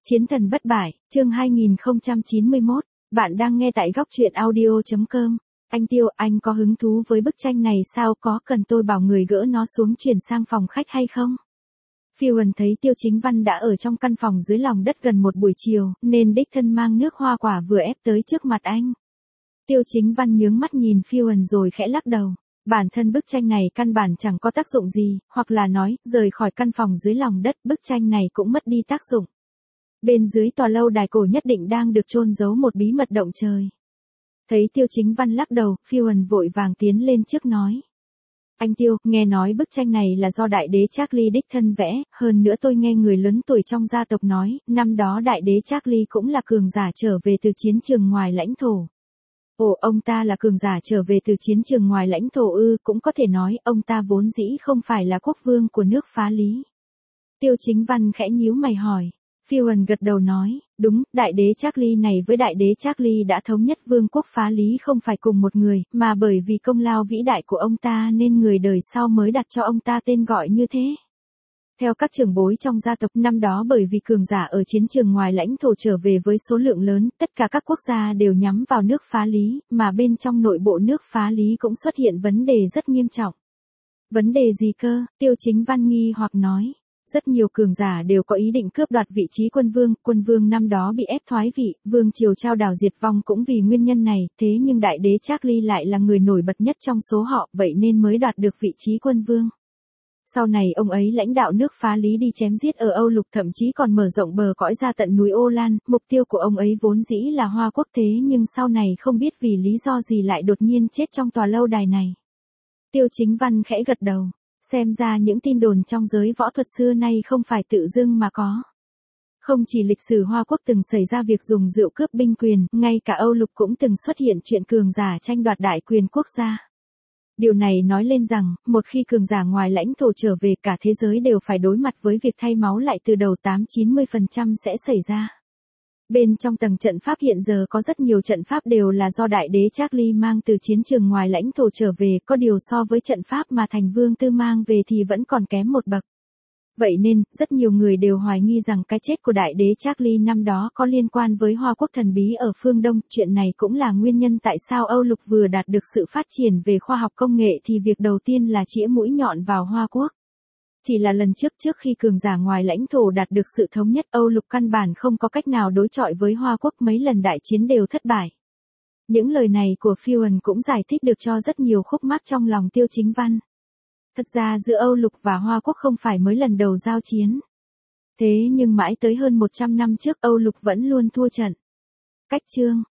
Chiến thần bất bại, chương 2091, bạn đang nghe tại góc truyện audio.com. Anh Tiêu, anh có hứng thú với bức tranh này sao, có cần tôi bảo người gỡ nó xuống chuyển sang phòng khách hay không? Fiona thấy Tiêu Chính Văn đã ở trong căn phòng dưới lòng đất gần một buổi chiều, nên đích thân mang nước hoa quả vừa ép tới trước mặt anh. Tiêu Chính Văn nhướng mắt nhìn Fiona rồi khẽ lắc đầu. Bản thân bức tranh này căn bản chẳng có tác dụng gì, hoặc là nói, rời khỏi căn phòng dưới lòng đất, bức tranh này cũng mất đi tác dụng. Bên dưới tòa lâu đài cổ nhất định đang được chôn giấu một bí mật động trời. Thấy Tiêu Chính Văn lắc đầu, Fiona vội vàng tiến lên trước nói. Anh Tiêu, nghe nói bức tranh này là do đại đế Charlie đích thân vẽ, hơn nữa tôi nghe người lớn tuổi trong gia tộc nói, năm đó đại đế Charlie cũng là cường giả trở về từ chiến trường ngoài lãnh thổ. Ồ, ông ta là cường giả trở về từ chiến trường ngoài lãnh thổ ư, cũng có thể nói, ông ta vốn dĩ không phải là quốc vương của nước Phá Lý. Tiêu Chính Văn khẽ nhíu mày hỏi. Fiona gật đầu nói, đúng, đại đế Charlie này với đại đế Charlie đã thống nhất vương quốc Phá Lý không phải cùng một người, mà bởi vì công lao vĩ đại của ông ta nên người đời sau mới đặt cho ông ta tên gọi như thế. Theo các trưởng bối trong gia tộc năm đó, bởi vì cường giả ở chiến trường ngoài lãnh thổ trở về với số lượng lớn, tất cả các quốc gia đều nhắm vào nước Phá Lý, mà bên trong nội bộ nước Phá Lý cũng xuất hiện vấn đề rất nghiêm trọng. Vấn đề gì cơ? Tiêu Chính Văn nghi hoặc nói. Rất nhiều cường giả đều có ý định cướp đoạt vị trí quân vương năm đó bị ép thoái vị, vương triều trao đảo diệt vong cũng vì nguyên nhân này, thế nhưng đại đế Charlie lại là người nổi bật nhất trong số họ, vậy nên mới đoạt được vị trí quân vương. Sau này ông ấy lãnh đạo nước Phá Lý đi chém giết ở Âu Lục, thậm chí còn mở rộng bờ cõi ra tận núi Ô Lan, mục tiêu của ông ấy vốn dĩ là Hoa Quốc, thế nhưng sau này không biết vì lý do gì lại đột nhiên chết trong tòa lâu đài này. Tiêu Chính Văn khẽ gật đầu. Xem ra những tin đồn trong giới võ thuật xưa nay không phải tự dưng mà có. Không chỉ lịch sử Hoa Quốc từng xảy ra việc dùng rượu cướp binh quyền, ngay cả Âu Lục cũng từng xuất hiện chuyện cường giả tranh đoạt đại quyền quốc gia. Điều này nói lên rằng, một khi cường giả ngoài lãnh thổ trở về, cả thế giới đều phải đối mặt với việc thay máu lại từ đầu, 80-90% sẽ xảy ra. Bên trong tầng trận pháp hiện giờ có rất nhiều trận pháp đều là do đại đế Charlie mang từ chiến trường ngoài lãnh thổ trở về, có điều so với trận pháp mà Thành Vương Tư mang về thì vẫn còn kém một bậc. Vậy nên, rất nhiều người đều hoài nghi rằng cái chết của đại đế Charlie năm đó có liên quan với Hoa Quốc thần bí ở phương Đông. Chuyện này cũng là nguyên nhân tại sao Âu Lục vừa đạt được sự phát triển về khoa học công nghệ thì việc đầu tiên là chĩa mũi nhọn vào Hoa Quốc. Chỉ là lần trước khi cường giả ngoài lãnh thổ đạt được sự thống nhất, Âu Lục căn bản không có cách nào đối chọi với Hoa Quốc, mấy lần đại chiến đều thất bại. Những lời này của Fiona cũng giải thích được cho rất nhiều khúc mắc trong lòng Tiêu Chính Văn. Thật ra giữa Âu Lục và Hoa Quốc không phải mới lần đầu giao chiến. Thế nhưng mãi tới hơn 100 năm trước Âu Lục vẫn luôn thua trận. Cách chương.